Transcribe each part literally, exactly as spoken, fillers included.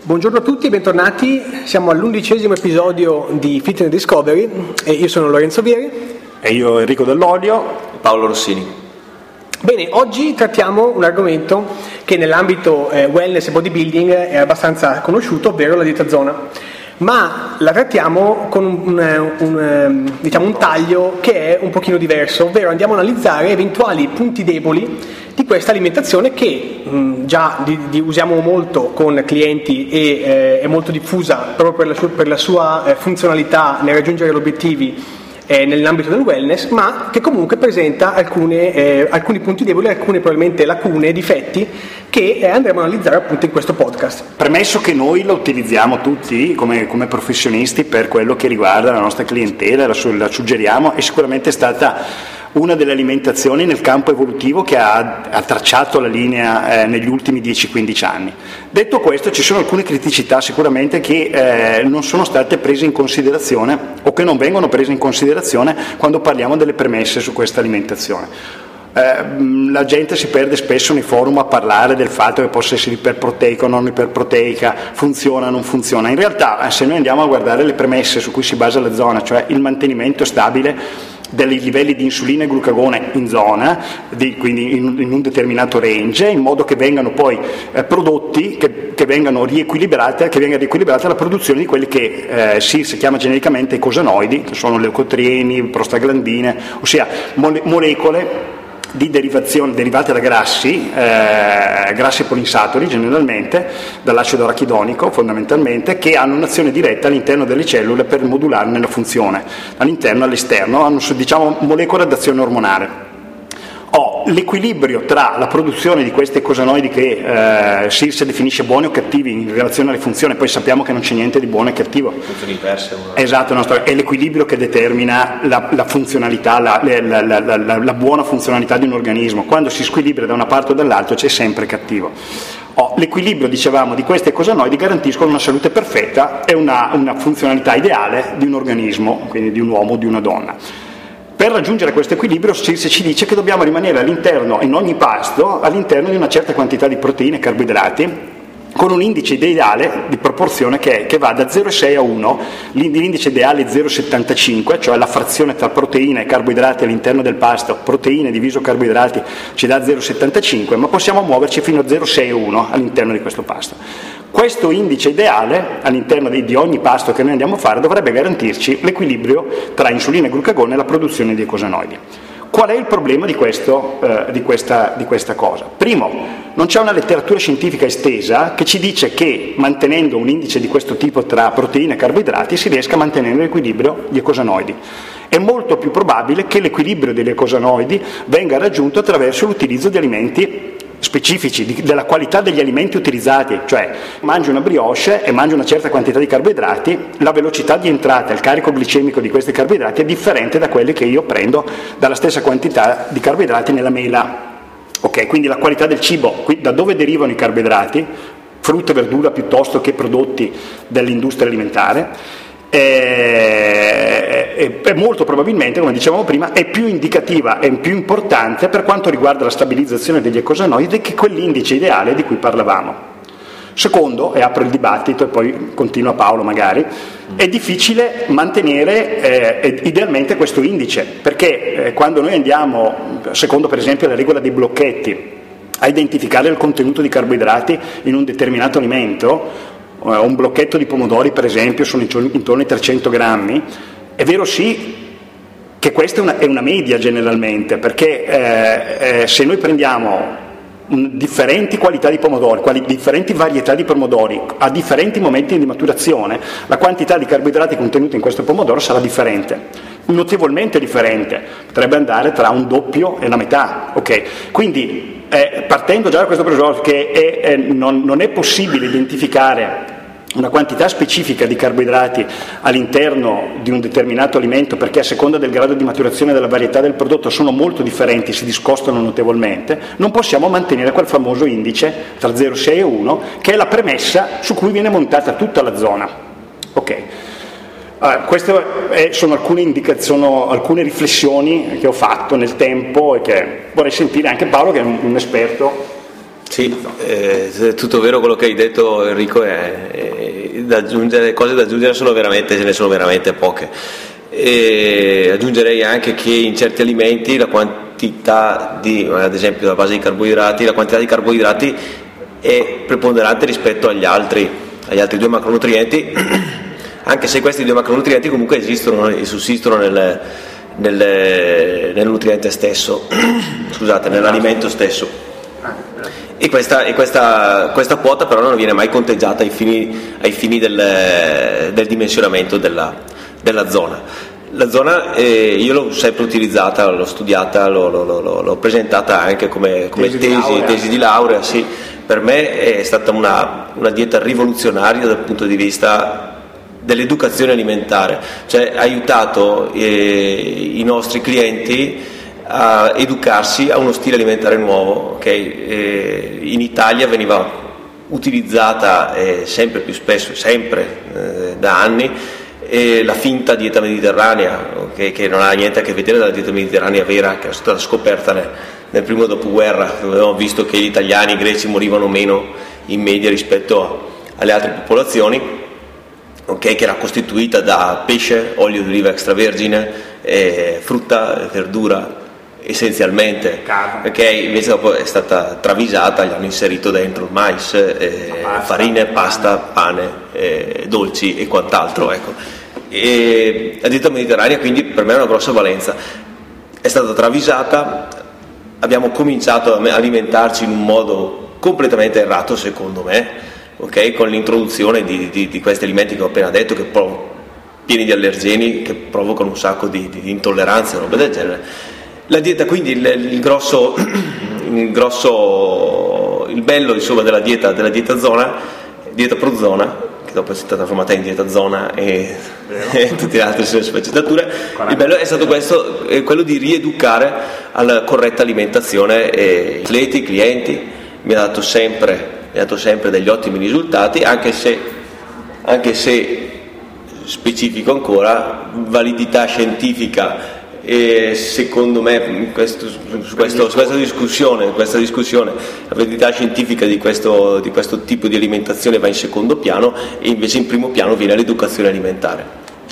Buongiorno a tutti e bentornati, siamo all'undicesimo episodio di Fitness Discovery e io sono Lorenzo Vieri e io Enrico Dell'Olio e Paolo Rossini. Bene, oggi trattiamo un argomento che nell'ambito eh, wellness e bodybuilding è abbastanza conosciuto, ovvero la dieta zona, ma la trattiamo con un, un, un, diciamo un taglio che è un pochino diverso, ovvero andiamo a analizzare eventuali punti deboli di questa alimentazione che mh, già di, di usiamo molto con clienti e eh, è molto diffusa proprio per la sua, per la sua eh, funzionalità nel raggiungere gli obiettivi eh, nell'ambito del wellness, ma che comunque presenta alcune, eh, alcuni punti deboli, alcune probabilmente lacune, difetti che eh, andremo a analizzare appunto in questo podcast. Premesso che noi lo utilizziamo tutti come, come professionisti per quello che riguarda la nostra clientela, la, la suggeriamo, è sicuramente stata una delle alimentazioni nel campo evolutivo che ha, ha tracciato la linea eh, negli ultimi dieci quindici anni. Detto questo, ci sono alcune criticità sicuramente che eh, non sono state prese in considerazione o che non vengono prese in considerazione quando parliamo delle premesse su questa alimentazione. Eh, la gente si perde spesso nei forum a parlare del fatto che possa essere iperproteica o non iperproteica, funziona o non funziona. In realtà, se noi andiamo a guardare le premesse su cui si basa la zona, cioè il mantenimento stabile dei livelli di insulina e glucagone in zona, di, quindi in, in un determinato range, in modo che vengano poi eh, prodotti che, che vengano riequilibrate, che venga riequilibrata la produzione di quelli che eh, si, si chiama genericamente ecosanoidi, che sono leucotrieni, prostaglandine, ossia mole, molecole di derivazione derivate da grassi, eh, grassi polinsaturi generalmente, dall'acido arachidonico fondamentalmente, che hanno un'azione diretta all'interno delle cellule per modularne la funzione, all'interno e all'esterno, hanno diciamo molecole ad azione ormonale. Ho l'equilibrio tra la produzione di questi ecosanoidi che eh, si, si definisce buoni o cattivi in relazione alle funzioni, poi sappiamo che non c'è niente di buono e cattivo. Funzioni diverse. Una... Esatto, nostro, è l'equilibrio che determina la, la funzionalità, la, la, la, la, la, la buona funzionalità di un organismo. Quando si squilibra da una parte o dall'altra c'è sempre cattivo. Oh, l'equilibrio, dicevamo, di questi ecosanoidi garantiscono una salute perfetta e una, una funzionalità ideale di un organismo, quindi di un uomo o di una donna. Per raggiungere questo equilibrio si ci dice che dobbiamo rimanere all'interno, in ogni pasto, all'interno di una certa quantità di proteine e carboidrati, con un indice ideale di proporzione che, è, che va da zero virgola sei a uno, l'indice ideale è zero virgola settantacinque, cioè la frazione tra proteine e carboidrati all'interno del pasto, proteine diviso carboidrati ci dà zero virgola settantacinque, ma possiamo muoverci fino a zero virgola sei a uno all'interno di questo pasto. Questo indice ideale all'interno di, di ogni pasto che noi andiamo a fare dovrebbe garantirci l'equilibrio tra insulina e glucagone e la produzione di ecosanoidi. Qual è il problema di, questo, eh, di, questa, di questa cosa? Primo, non c'è una letteratura scientifica estesa che ci dice che mantenendo un indice di questo tipo tra proteine e carboidrati si riesca a mantenere l'equilibrio di ecosanoidi. È molto più probabile che l'equilibrio degli ecosanoidi venga raggiunto attraverso l'utilizzo di alimenti specifici, di, della qualità degli alimenti utilizzati, cioè mangio una brioche e mangio una certa quantità di carboidrati, la velocità di entrata, il carico glicemico di questi carboidrati è differente da quelli che io prendo dalla stessa quantità di carboidrati nella mela. Ok, quindi la qualità del cibo, da dove derivano i carboidrati, frutta e verdura piuttosto che prodotti dell'industria alimentare, e molto probabilmente, come dicevamo prima, è più indicativa e più importante per quanto riguarda la stabilizzazione degli ecosanoidi che quell'indice ideale di cui parlavamo. Secondo, e apro il dibattito e poi continua Paolo magari, è difficile mantenere eh, idealmente questo indice, perché eh, quando noi andiamo, secondo per esempio la regola dei blocchetti, a identificare il contenuto di carboidrati in un determinato alimento, un blocchetto di pomodori per esempio sono intorno ai trecento grammi, è vero sì che questa è una, è una media generalmente, perché eh, eh, se noi prendiamo un, differenti qualità di pomodori, quali, differenti varietà di pomodori a differenti momenti di maturazione, la quantità di carboidrati contenuti in questo pomodoro sarà differente, notevolmente differente, potrebbe andare tra un doppio e la metà, ok? Quindi Eh, partendo già da questo presupposto che è, eh, non, non è possibile identificare una quantità specifica di carboidrati all'interno di un determinato alimento, perché a seconda del grado di maturazione e della varietà del prodotto sono molto differenti, si discostano notevolmente, non possiamo mantenere quel famoso indice tra zero virgola sei e uno, che è la premessa su cui viene montata tutta la zona. Ok. Uh, queste è, sono, alcune indica- sono alcune riflessioni che ho fatto nel tempo e che vorrei sentire anche Paolo, che è un, un esperto Sì, eh, è tutto vero quello che hai detto, Enrico, è, è da aggiungere, cose da aggiungere sono veramente, ce ne sono veramente poche. E aggiungerei anche che in certi alimenti la quantità di, ad esempio la base di carboidrati, la quantità di carboidrati è preponderante rispetto agli altri, agli altri due macronutrienti, anche se questi due macronutrienti comunque esistono e sussistono nel, nel, nel nutriente stesso, scusate, nell'alimento stesso. E, questa, e questa, questa quota però non viene mai conteggiata ai fini, ai fini del, del dimensionamento della, della zona. La zona eh, io l'ho sempre utilizzata, l'ho studiata, l'ho, l'ho, l'ho, l'ho presentata anche come, come tesi, tesi, di laurea. tesi di laurea. Sì. Per me è stata una, una dieta rivoluzionaria dal punto di vista dell'educazione alimentare, cioè ha aiutato eh, i nostri clienti a educarsi a uno stile alimentare nuovo, okay? eh, in Italia veniva utilizzata eh, sempre più spesso, sempre eh, da anni, eh, la finta dieta mediterranea, okay? Che non ha niente a che vedere con la dieta mediterranea vera, che è stata scoperta nel, nel primo dopoguerra, dove abbiamo visto che gli italiani e i greci morivano meno in media rispetto a, alle altre popolazioni, okay? Che era costituita da pesce, olio d'oliva extravergine, eh, frutta, verdura, essenzialmente, perché invece dopo è stata travisata, gli hanno inserito dentro il mais, eh, pasta, farine, pasta, pane, eh, dolci e quant'altro, ecco. E la dieta mediterranea quindi per me è una grossa valenza, è stata travisata, abbiamo cominciato a alimentarci in un modo completamente errato secondo me, okay? Con l'introduzione di, di, di questi alimenti che ho appena detto, che prov- pieni di allergeni, che provocano un sacco di, di intolleranze e roba del genere. La dieta quindi, il, il grosso, il grosso, il bello insomma della dieta, della dieta zona, dieta prozona, che dopo è stata trasformata in dieta zona e, e tutte le altre sfaccettature, il bello è stato questo, è quello di rieducare alla corretta alimentazione e atleti, i clienti, mi ha dato sempre, mi ha dato sempre degli ottimi risultati, anche se, anche se specifico ancora, validità scientifica. E secondo me questo, su, questo, su questa discussione, questa discussione la validità scientifica di questo, di questo tipo di alimentazione va in secondo piano e invece in primo piano viene l'educazione alimentare.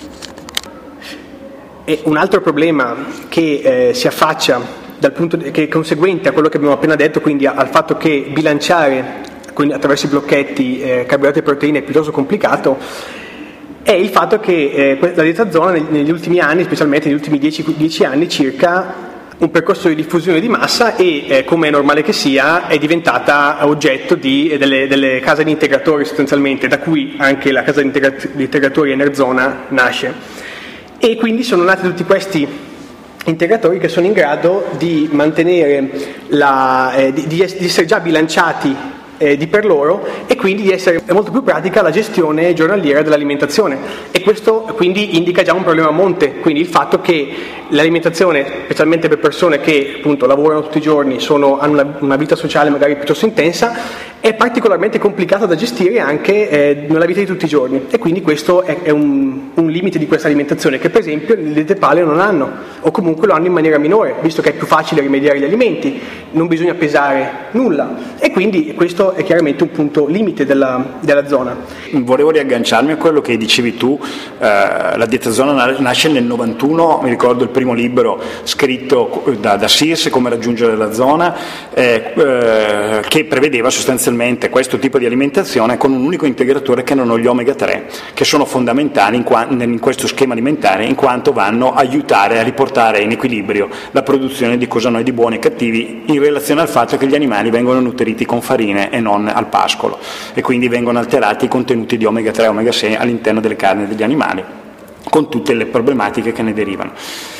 E un altro problema che eh, si affaccia dal punto di, che è conseguente a quello che abbiamo appena detto, quindi al fatto che bilanciare quindi attraverso i blocchetti eh, carboidrati e proteine è piuttosto complicato, è il fatto che eh, la dieta zona negli ultimi anni, specialmente negli ultimi dieci anni circa, un percorso di diffusione di massa e, eh, come è normale che sia, è diventata oggetto di, eh, delle, delle case di integratori sostanzialmente, da cui anche la casa di, integra- di integratori Enerzona nasce. E quindi sono nati tutti questi integratori che sono in grado di mantenere, la, eh, di, di essere già bilanciati Eh, di per loro e quindi di essere molto più pratica la gestione giornaliera dell'alimentazione, e questo quindi indica già un problema a monte, quindi il fatto che l'alimentazione, specialmente per persone che appunto lavorano tutti i giorni, sono, hanno una, una vita sociale magari piuttosto intensa, è particolarmente complicata da gestire anche eh, nella vita di tutti i giorni, e quindi questo è, è un, un limite di questa alimentazione che per esempio le diete paleo non hanno, o comunque lo hanno in maniera minore, visto che è più facile rimediare gli alimenti, non bisogna pesare nulla, e quindi questo è chiaramente un punto limite della, della zona. Volevo riagganciarmi a quello che dicevi tu, eh, la dieta zona nasce nel novantuno, mi ricordo il primo libro scritto da, da Sears, Come raggiungere la zona, eh, eh, che prevedeva sostanzialmente questo tipo di alimentazione con un unico integratore che erano gli omega tre, che sono fondamentali in, qua, in questo schema alimentare, in quanto vanno a aiutare a riportare in equilibrio la produzione di cosa noi di buoni e cattivi, in relazione al fatto che gli animali vengono nutriti con farine e non al pascolo, e quindi vengono alterati i contenuti di omega tre e omega sei all'interno delle carni degli animali, con tutte le problematiche che ne derivano.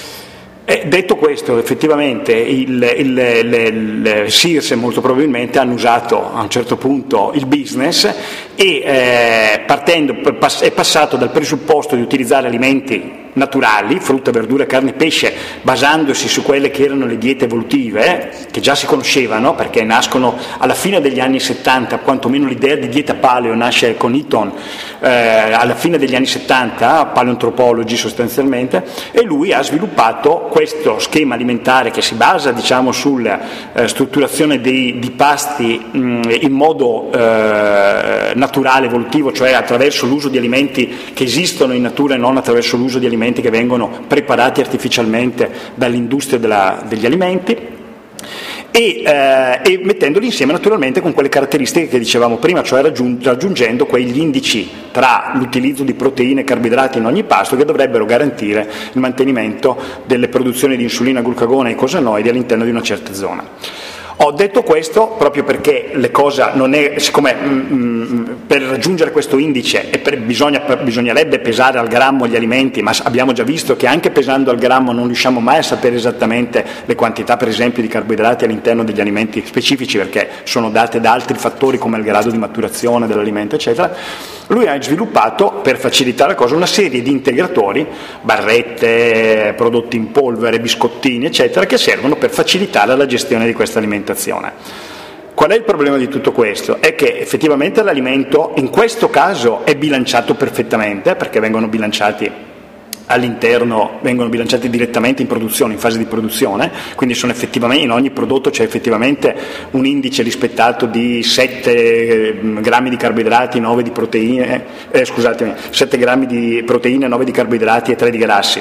E detto questo, effettivamente il, il, il, il Sears molto probabilmente hanno usato a un certo punto il business e eh, partendo è passato dal presupposto di utilizzare alimenti naturali, frutta, verdura, carne e pesce, basandosi su quelle che erano le diete evolutive, che già si conoscevano perché nascono alla fine degli anni settanta, quantomeno l'idea di dieta paleo nasce con Eaton eh, alla fine degli anni settanta, paleoantropologi sostanzialmente, e lui ha sviluppato questo schema alimentare che si basa, diciamo, sulla eh, strutturazione dei, di pasti mh, in modo eh, naturale, evolutivo, cioè attraverso l'uso di alimenti che esistono in natura e non attraverso l'uso di alimenti che vengono preparati artificialmente dall'industria della, degli alimenti. E, eh, e mettendoli insieme naturalmente con quelle caratteristiche che dicevamo prima, cioè raggiung- raggiungendo quegli indici tra l'utilizzo di proteine e carboidrati in ogni pasto che dovrebbero garantire il mantenimento delle produzioni di insulina, glucagone e icosanoidi all'interno di una certa zona. Ho detto questo proprio perché le cose non è, siccome mh, per raggiungere questo indice e per, bisogna, per, bisognerebbe pesare al grammo gli alimenti, ma abbiamo già visto che anche pesando al grammo non riusciamo mai a sapere esattamente le quantità, per esempio, di carboidrati all'interno degli alimenti specifici, perché sono date da altri fattori come il grado di maturazione dell'alimento, eccetera. Lui ha sviluppato, per facilitare la cosa, una serie di integratori, barrette, prodotti in polvere, biscottini, eccetera, che servono per facilitare la gestione di questa alimentazione. Qual è il problema di tutto questo? È che effettivamente l'alimento in questo caso è bilanciato perfettamente, perché vengono bilanciati all'interno, vengono bilanciati direttamente in produzione, in fase di produzione, quindi sono effettivamente, in ogni prodotto c'è effettivamente un indice rispettato di sette grammi di carboidrati, nove di proteine, eh, scusatemi, sette grammi di proteine, nove di carboidrati e tre di grassi.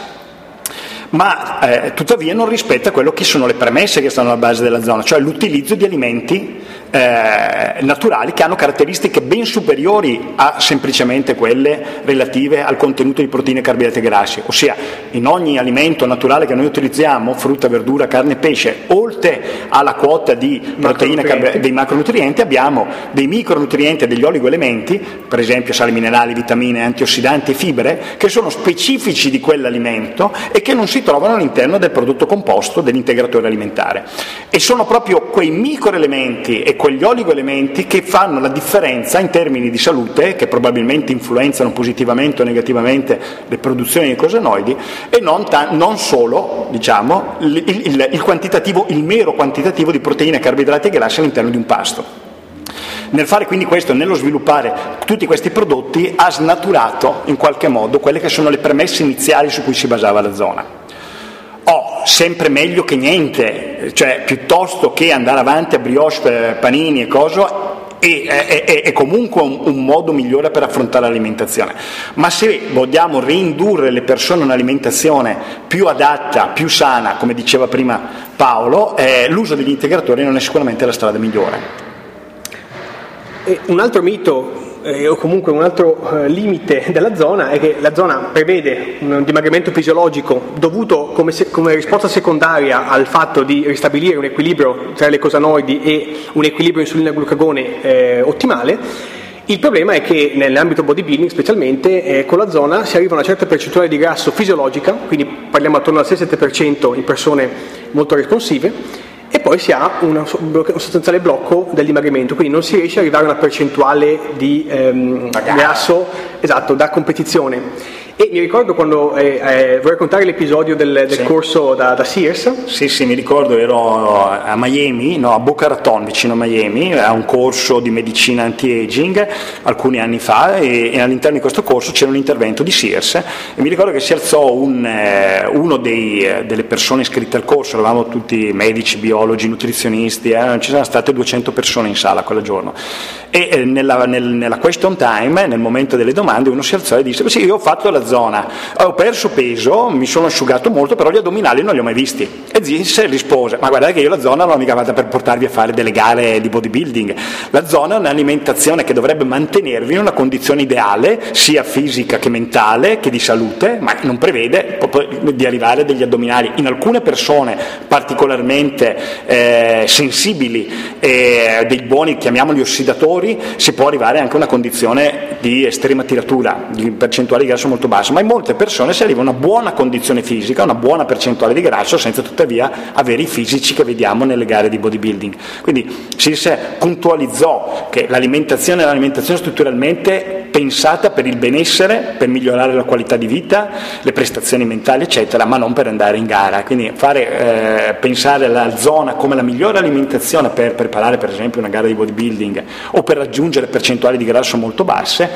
Ma eh, tuttavia non rispetta quello che sono le premesse che stanno alla base della zona, cioè l'utilizzo di alimenti eh, naturali che hanno caratteristiche ben superiori a semplicemente quelle relative al contenuto di proteine, carboidrati e grassi, ossia in ogni alimento naturale che noi utilizziamo, frutta, verdura, carne e pesce, oltre alla quota di proteine, carb- dei macronutrienti, abbiamo dei micronutrienti e degli oligoelementi, per esempio sali minerali, vitamine, antiossidanti e fibre, che sono specifici di quell'alimento e che non si trovano all'interno del prodotto composto dell'integratore alimentare, e sono proprio quei microelementi e quegli oligoelementi che fanno la differenza in termini di salute, che probabilmente influenzano positivamente o negativamente le produzioni di icosanoidi, e non, ta- non solo, diciamo, il, il, il quantitativo, il mero quantitativo di proteine, carboidrati e grassi all'interno di un pasto. Nel fare quindi questo, nello sviluppare tutti questi prodotti, ha snaturato in qualche modo quelle che sono le premesse iniziali su cui si basava la zona. Oh, sempre meglio che niente, cioè piuttosto che andare avanti a brioche, panini e coso, è, è, è, è comunque un, un modo migliore per affrontare l'alimentazione. Ma se vogliamo reindurre le persone a un'alimentazione più adatta, più sana, come diceva prima Paolo, eh, l'uso degli integratori non è sicuramente la strada migliore. E un altro mito, eh, o comunque un altro eh, limite della zona, è che la zona prevede un dimagrimento fisiologico dovuto come, se, come risposta secondaria al fatto di ristabilire un equilibrio tra le icosanoidi e un equilibrio insulina-glucagone eh, ottimale. Il problema è che nell'ambito bodybuilding specialmente eh, con la zona si arriva a una certa percentuale di grasso fisiologica, quindi parliamo attorno al sei sette per cento in persone molto responsive, e poi si ha una, un sostanziale blocco del dimagrimento, quindi non si riesce ad arrivare a una percentuale di ehm, grasso, esatto, da competizione. E mi ricordo quando eh, eh, vorrei raccontare l'episodio del, del sì. corso da, da Sears. Sì, sì, mi ricordo, ero a Miami, no, a Boca Raton, vicino a Miami, a un corso di medicina anti-aging alcuni anni fa, e, e all'interno di questo corso c'era un intervento di Sears, e mi ricordo che si alzò un, eh, uno dei, eh, delle persone iscritte al corso, eravamo tutti medici, biologi, nutrizionisti, eh, ci sono state duecento persone in sala quel giorno, e eh, nella, nel, nella question time, nel momento delle domande, uno si alzò e disse: sì, io ho fatto la zona, ho perso peso, mi sono asciugato molto, però gli addominali non li ho mai visti. E Zins rispose: ma guardate che io la zona non l'ho mica fatta per portarvi a fare delle gare di bodybuilding, la zona è un'alimentazione che dovrebbe mantenervi in una condizione ideale sia fisica che mentale che di salute, ma non prevede di arrivare degli addominali. In alcune persone particolarmente eh, sensibili, eh, dei buoni, chiamiamoli ossidatori, si può arrivare anche a una condizione di estrema tiratura, di percentuale di grasso molto bassa, ma in molte persone si arriva a una buona condizione fisica, una buona percentuale di grasso, senza tuttavia avere i fisici che vediamo nelle gare di bodybuilding. Quindi si puntualizzò che l'alimentazione è l'alimentazione strutturalmente pensata per il benessere, per migliorare la qualità di vita, le prestazioni mentali eccetera, ma non per andare in gara. Quindi fare, eh, pensare alla zona come la migliore alimentazione per preparare per esempio una gara di bodybuilding o per raggiungere percentuali di grasso molto basse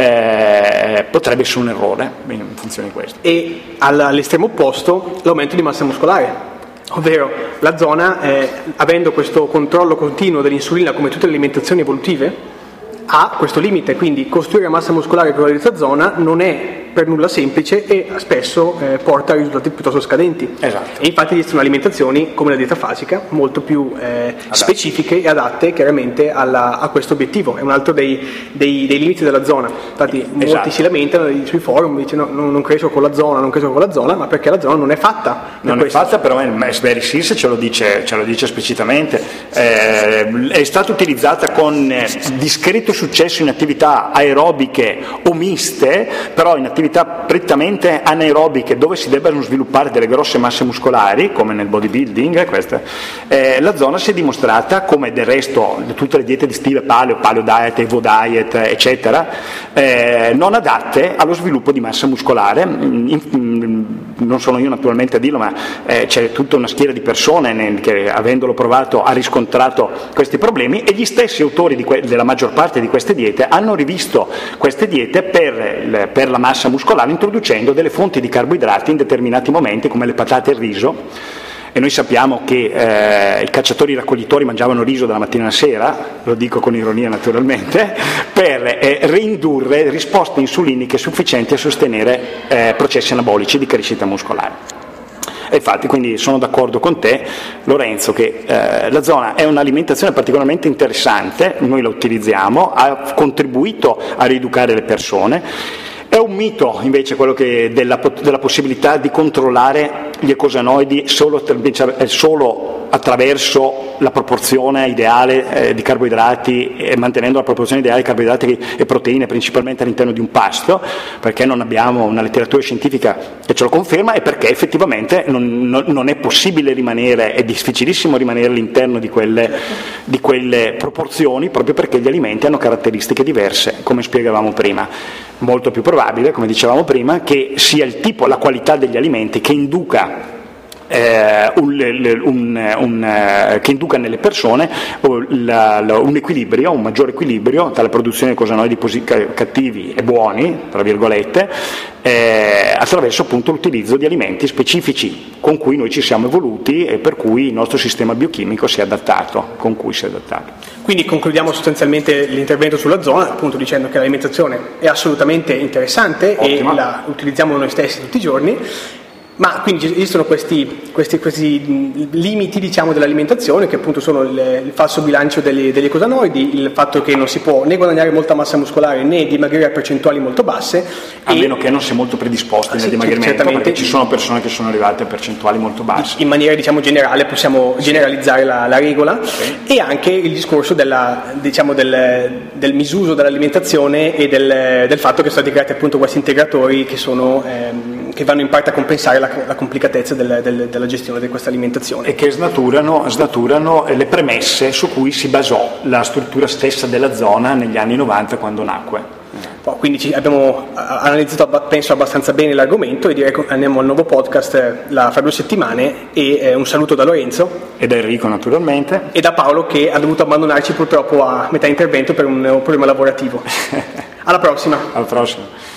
eh, potrebbe essere un errore in funzione di questo. E all'estremo opposto l'aumento di massa muscolare, ovvero la zona, eh, avendo questo controllo continuo dell'insulina come tutte le alimentazioni evolutive, ha questo limite, quindi costruire massa muscolare con la dieta zona non è per nulla semplice e spesso eh, porta a risultati piuttosto scadenti. Esatto. E infatti esistono alimentazioni come la dieta fasica molto più eh, specifiche e adatte chiaramente alla, a questo obiettivo. È un altro dei, dei, dei limiti della zona. Infatti esatto. molti si lamentano sui forum, dicono no, non cresco con la zona, non cresco con la zona, ma perché la zona non è fatta. Non questo. è fatta, però il Very Seals ce lo dice, ce lo dice esplicitamente. Eh, è stata utilizzata con discreto successo in attività aerobiche o miste, però in attività prettamente anaerobiche dove si debbano sviluppare delle grosse masse muscolari come nel bodybuilding queste, eh, la zona si è dimostrata, come del resto tutte le diete di stile paleo, paleo diet, evo diet eccetera, eh, non adatte allo sviluppo di massa muscolare. In, in, non sono io naturalmente a dirlo, ma eh, c'è tutta una schiera di persone nel, che avendolo provato ha riscontrato questi problemi, e gli stessi autori di que- della maggior parte di queste diete hanno rivisto queste diete per, per la massa muscolare, introducendo delle fonti di carboidrati in determinati momenti come le patate e il riso. E noi sappiamo che eh, i cacciatori raccoglitori mangiavano riso dalla mattina alla sera, lo dico con ironia naturalmente, per eh, reindurre risposte insuliniche sufficienti a sostenere eh, processi anabolici di crescita muscolare. E infatti quindi sono d'accordo con te Lorenzo che eh, la zona è un'alimentazione particolarmente interessante, noi la utilizziamo, ha contribuito a rieducare le persone. È un mito invece quello che della, della possibilità di controllare gli eicosanoidi solo, solo attraverso la proporzione ideale eh, di carboidrati e mantenendo la proporzione ideale di carboidrati e proteine principalmente all'interno di un pasto, perché non abbiamo una letteratura scientifica che ce lo conferma e perché effettivamente non, non, non è possibile rimanere, è difficilissimo rimanere all'interno di quelle, di quelle proporzioni, proprio perché gli alimenti hanno caratteristiche diverse, come spiegavamo prima. Molto più probabile, come dicevamo prima, che sia il tipo, la qualità degli alimenti che induca Eh, un, un, un, eh, che induca nelle persone la, la, un equilibrio, un maggiore equilibrio tra la produzione di eicosanoidi cattivi e buoni, tra virgolette, eh, attraverso appunto l'utilizzo di alimenti specifici con cui noi ci siamo evoluti e per cui il nostro sistema biochimico si è adattato, con cui si è adattato. Quindi concludiamo sostanzialmente l'intervento sulla zona, appunto dicendo che l'alimentazione è assolutamente interessante. Ottima. E la utilizziamo noi stessi tutti i giorni. Ma quindi esistono questi, questi, questi limiti, diciamo, dell'alimentazione, che appunto sono il, il falso bilancio degli, degli eicosanoidi, il fatto che non si può né guadagnare molta massa muscolare né dimagrire a percentuali molto basse. A e, meno che non si è molto predisposti nel sì, dimagrimento, certamente, perché ci sono persone che sono arrivate a percentuali molto basse. In maniera, diciamo, generale possiamo generalizzare la, la regola, sì. E anche il discorso della, diciamo, del, del misuso dell'alimentazione e del, del fatto che sono stati creati appunto questi integratori che sono ehm, che vanno in parte a compensare la la complicatezza del, del, della gestione di questa alimentazione. E che snaturano, snaturano le premesse su cui si basò la struttura stessa della zona negli anni novanta quando nacque. Quindi ci abbiamo analizzato, penso, abbastanza bene l'argomento, e direi che andiamo al nuovo podcast la, fra due settimane, e eh, un saluto da Lorenzo. E da Enrico naturalmente. E da Paolo, che ha dovuto abbandonarci purtroppo a metà intervento per un, un problema lavorativo. Alla prossima. Alla prossima.